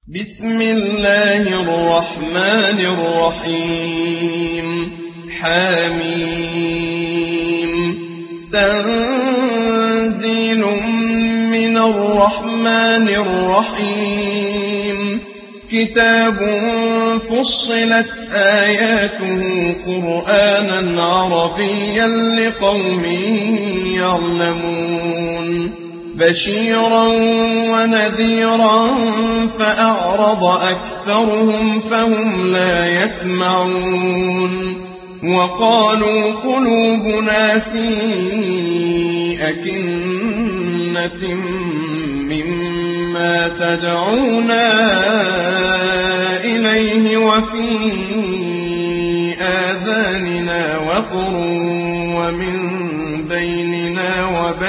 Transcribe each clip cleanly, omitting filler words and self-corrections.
بسم الله الرحمن الرحيم حميم تنزيل من الرحمن الرحيم كتاب فصلت آياته قرآنا عربيا لقوم يعلمون بشيرا ونذيرا فأعرض أكثرهم فهم لا يسمعون وقالوا قلوبنا في أكنة مما تدعونا إليه وفي آذاننا وقر ومن بيننا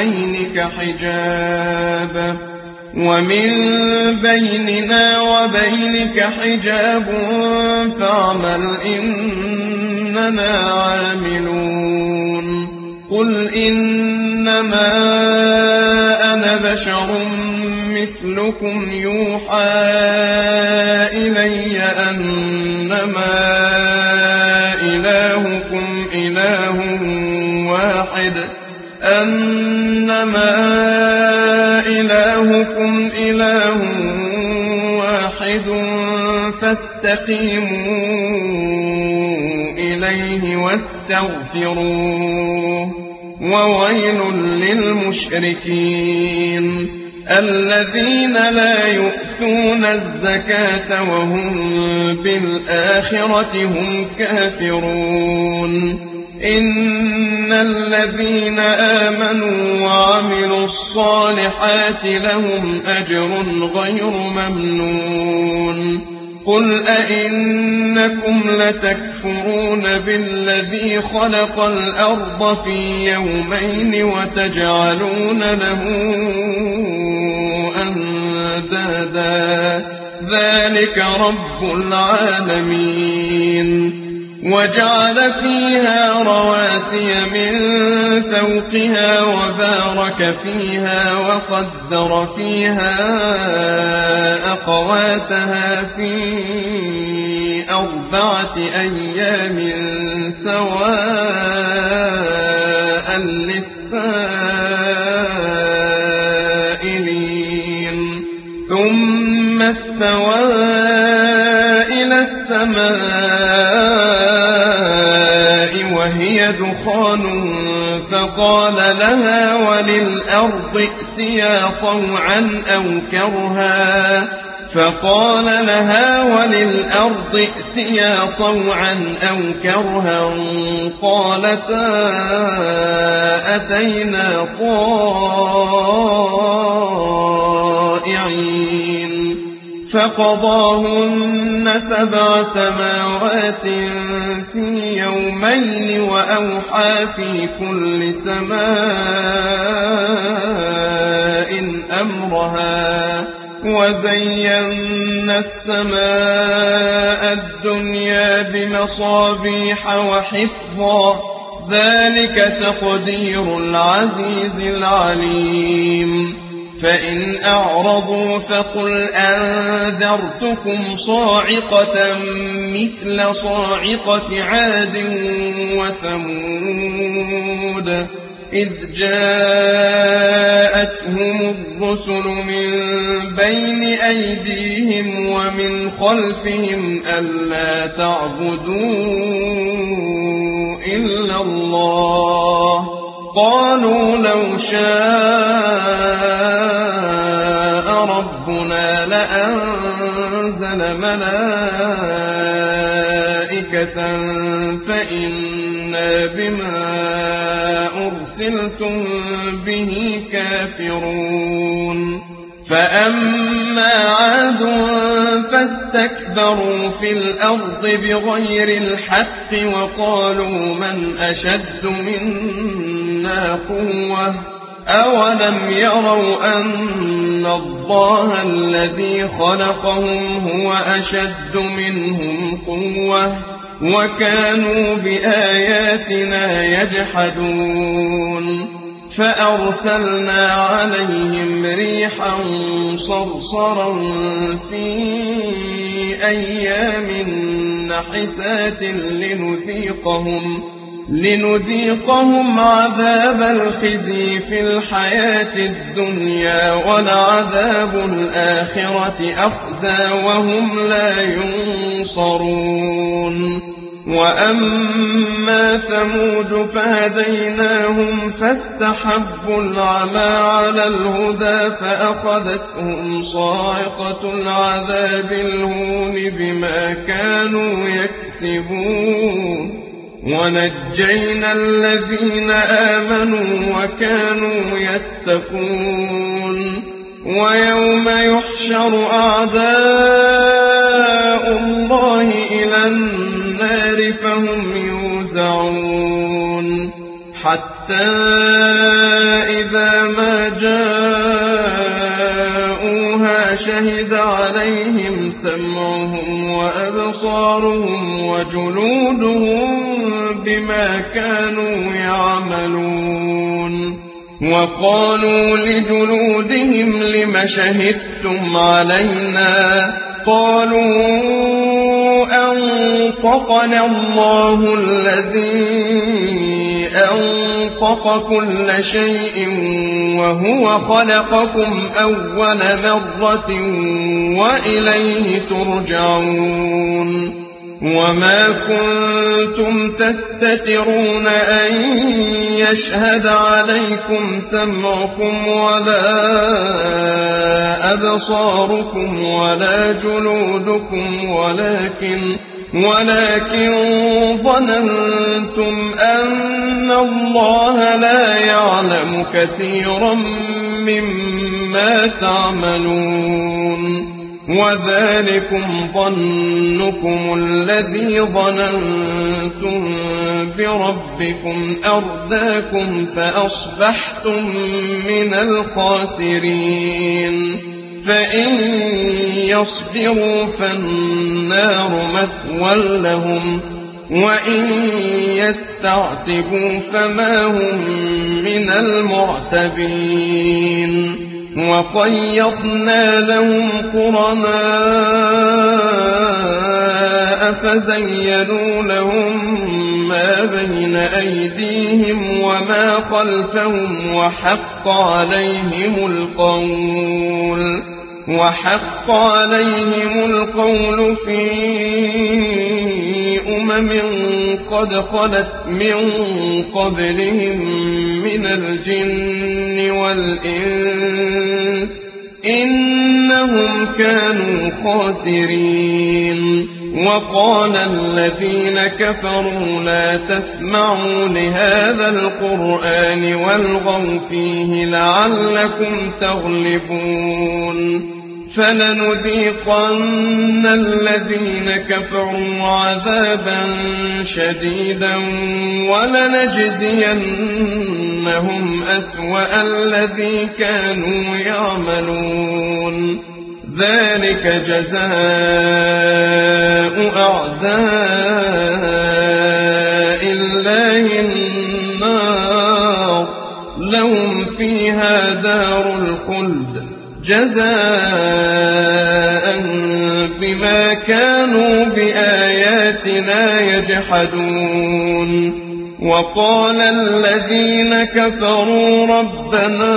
وبينك حجاب فاعمل إننا عاملون قل إنما أنا بشر مثلكم يوحى إلي أنما إلهكم إله واحد فاستقيموا إليه واستغفروه وويل للمشركين الذين لا يؤتون الزكاة وهم بالآخرة هم كافرون إن الذين آمنوا وعملوا الصالحات لهم أجر غير ممنون قل أئنكم لتكفرون بالذي خلق الأرض في يومين وتجعلون له أندادا ذلك رب العالمين وجعل فيها رواسي من فوقها وبارك فيها وقدر فيها أقواتها في 4 أيام سواء للسائلين ثم استوى إلى السماء وهي دخان فقال لها وللأرض ائتيا طوعا أو كرها قالتا أتينا طائعين فقضاهن 7 سماوات في يومين وأوحى في كل سماء أمرها وزينا السماء الدنيا بمصابيح وحفظا ذلك تقدير العزيز العليم فإن أعرضوا فقل أنذرتكم صاعقة مثل صاعقة عاد وثمود إذ جاءتهم الرسل من بين أيديهم ومن خلفهم ألا تعبدوا إلا الله قالوا لو شاء ربنا لأنزل ملائكة فإنا بما أرسلتم به كافرون فأما عاد فاستكبروا في الأرض بغير الحق وقالوا من أشد منا قوة أولم يروا أن الله الذي خلقهم هو أشد منهم قوة وكانوا بآياتنا يجحدون فأرسلنا عليهم ريحا صرصرا في أيام نحسات لنذيقهم عذاب الخزي في الحياة الدنيا ولعذاب الآخرة أخزى وهم لا ينصرون. وأما ثمود فهديناهم فاستحبوا العمى على الهدى فأخذتهم صاعقة العذاب الهون بما كانوا يكسبون. ونجينا الذين آمنوا وكانوا يتقون. ويوم يحشر أعداء الله إلى النار فهم يوزعون حتى إذا ما جاءوها شهد عليهم سمعهم وأبصارهم وجلودهم بما كانوا يعملون. وقالوا لجلودهم لم شهدتم علينا قالوا أنطقنا الله الذي أنطق كل شيء وهو خلقكم أول مرة وإليه ترجعون. وما كنتم تستترون أن يشهد عليكم سمعكم ولا أبصاركم ولا جلودكم ولكن ظننتم أن الله لا يعلم كثيرا مما تعملون. وذلكم ظنكم الذي ظننتم بربكم أرداكم فأصبحتم من الخاسرين. فإن يصبروا فالنار مثوى لهم وإن يستعتبوا فما هم من المعتبين. وقيضنا لهم قرناء فزينوا لهم ما بين أيديهم وما خلفهم وحق عليهم القول في قد خلت من قبلهم من الجن والإنس إنهم كانوا خاسرين. وقال الذين كفروا لا تسمعوا لهذا القرآن والغوا فيه لعلكم تغلبون. فلنذيقن الذين كفروا عذابا شديدا ولنجزينهم أسوأ الذي كانوا يعملون. ذلك جزاء أعداء الله النار لهم فيها دار الخلد جزاء بما كانوا بآياتنا يجحدون. وقال الذين كفروا ربنا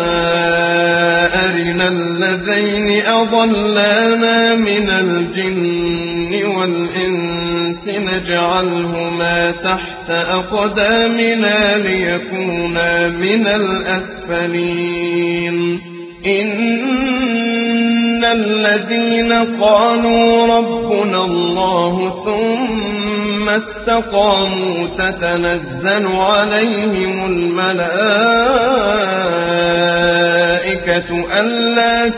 أرنا الذين أضلانا من الجن والإنس نجعلهما تحت أقدامنا ليكونا من الأسفلين. إن الذين قالوا ربنا الله ثم استقاموا تتنزل عليهم الملائكة ألا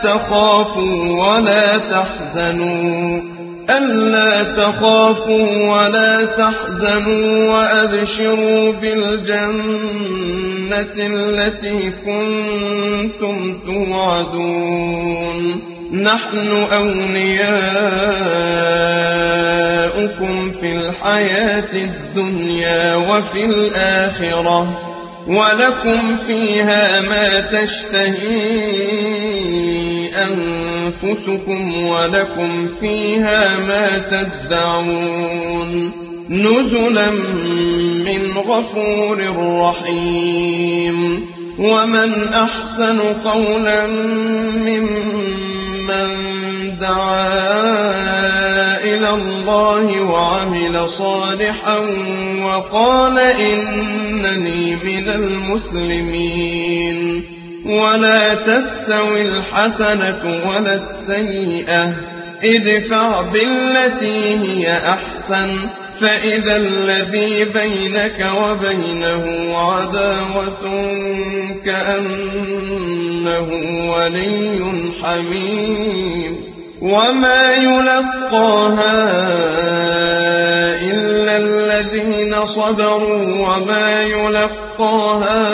تخافوا ولا تحزنوا وأبشروا بالجنة التي كنتم توعدون. نحن أولياؤكم في الحياة الدنيا وفي الآخرة ولكم فيها ما تشتهي أنفسكم ولكم فيها ما تدعون نزلا من غفور رحيم. ومن أحسن قولا ممن دعا إلى الله وعمل صالحا وقال إنني من المسلمين. ولا تستوي الحسنة ولا السيئة ادفع بالتي هي أحسن فإذا الذي بينك وبينه عداوة كأنه ولي حميم. وما يلقاها إلا الذين صبروا وما يلقاها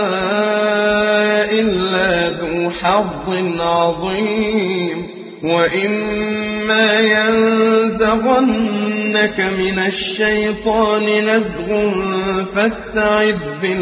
إلا ذو حظ عظيم. وإما ينزغنك من الشيطان نزغ فاستعذ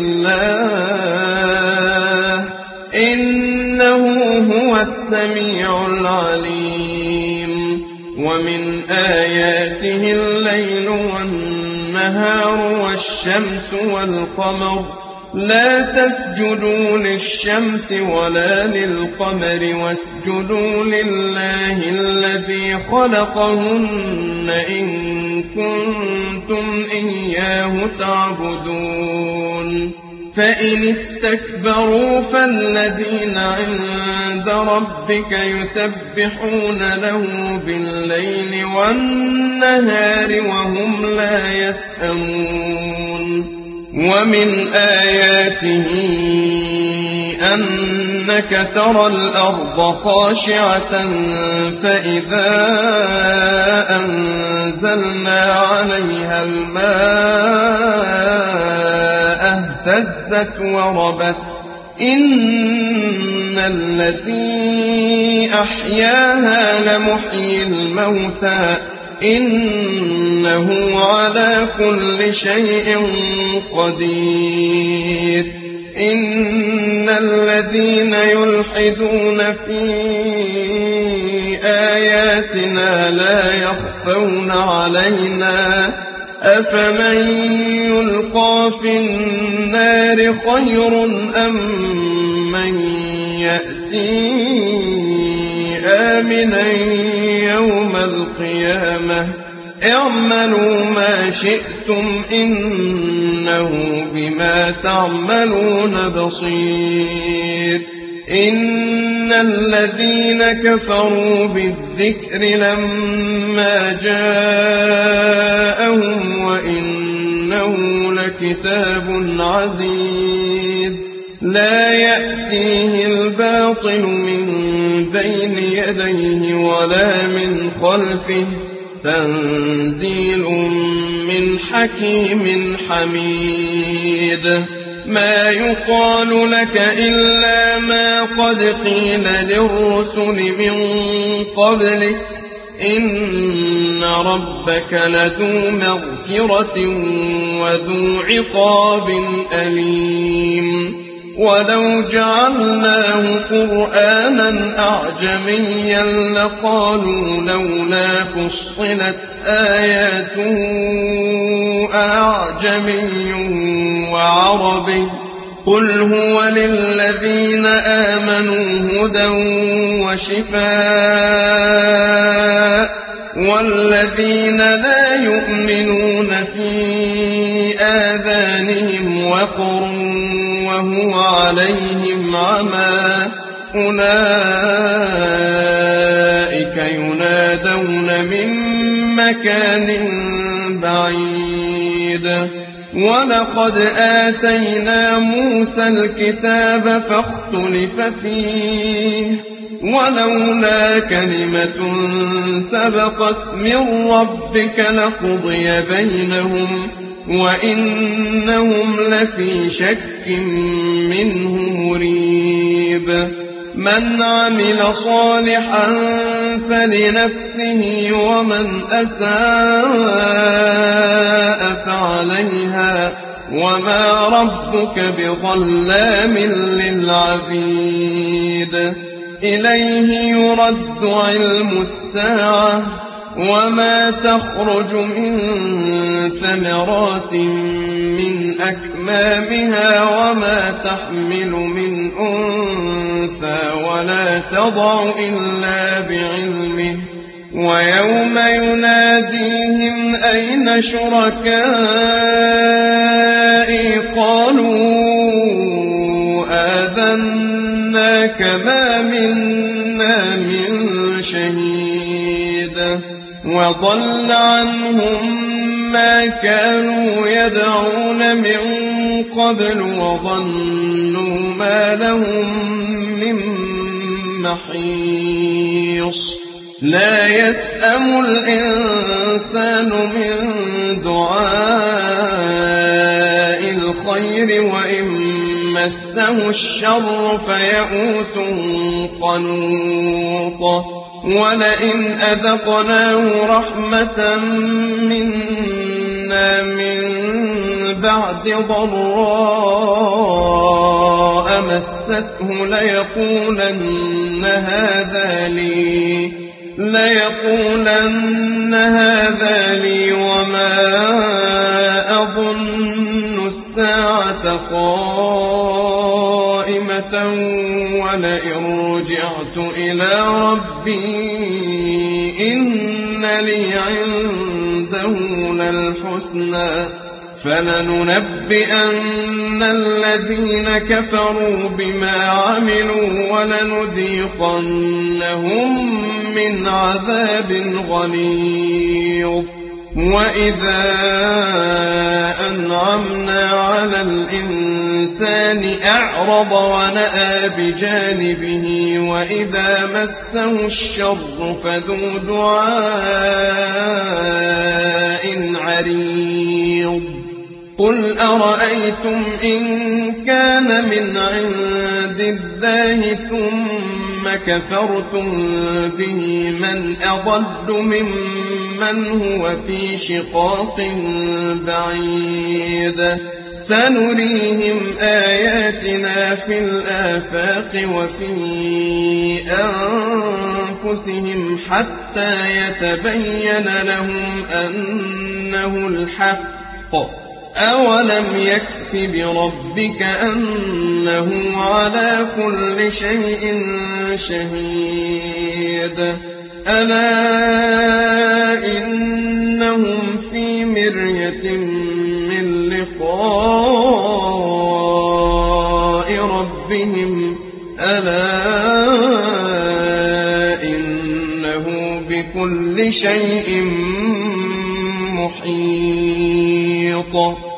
بالله إنه هو السميع العليم. ومن آياته الليل والنهار والشمس والقمر لا تسجدوا للشمس ولا للقمر واسجدوا لله الذي خلقهن إن كنتم إياه تعبدون. فإن استكبروا فالذين عند ربك يسبحون له بالليل والنهار وهم لا يسأمون. ومن آياته أنك ترى الأرض خاشعة فإذا أنزلنا عليها الماء اهتزت وربت إن الذي أحياها لمحيي الموتى إنه على كل شيء قدير. إن الذين يلحدون في آياتنا لا يخفون علينا أفمن يلقى في النار خير أم من يأتي آمنا يوم القيامة اعملوا ما شئتم إنه بما تعملون بصير. إن الذين كفروا بالذكر لما جاءهم وإنه لكتاب عزيز لا يأتيه الباطل من بين يديه ولا من خلفه تنزيل من حكيم حميد. ما يقال لك إلا ما قد قيل للرسل من قبلك إن ربك لذو مغفرة وذو عقاب أليم. ولو جعلناه قرآنا أعجميا لقالوا لولا فصلت آياته أعجمي وعربي قل هو للذين آمنوا هدى وشفاء والذين لا يؤمنون في آذانهم وقر وهو عليهم عمى أولئك ينادون من مكان بعيد. ولقد آتينا موسى الكتاب فاختلف فيه ولولا كلمة سبقت من ربك لقضي بينهم وإنهم لفي شك منه مريب. من عمل صالحا فلنفسه ومن أساء فعليها وما ربك بظلام للعبيد إليه يرد علم الساعة وما تخرج من ثمرات من أكمامها وما تحمل من أنثى ولا تضع إلا بعلمه ويوم يناديهم أين شركائي قالوا آذناك ما منا من شهيد وضل عنهم ما كانوا يدعون من قبل وظنوا ما لهم من محيص لا يسأم الإنسان من دعاء الخير وإن مسه الشر فيئوس قنوط ولئن أذقناه رحمة منا من بعد ضراء مسته ليقولن هذا لي وما أظن الساعة قائمة ولئن رجعت إلى ربي إن لي عنده للحسنى فلننبئن الذين كفروا بما عملوا ولنذيقنهم من عذاب غليظ وإذا أنعمنا على الإنسان أعرض ونأى بجانبه وإذا مسه الشر فذو دعاء عريض قل أرأيتم إن كان من عند الله ثم كفرتم به من أضل ممن هو في شقاق بعيد سنريهم آياتنا في الآفاق وفي أنفسهم حتى يتبين لهم أنه الحق أولم يكف بربك أنه على كل شيء شهيد ألا إنهم في مرية من لقاء ربهم ألا إنه بكل شيء محيط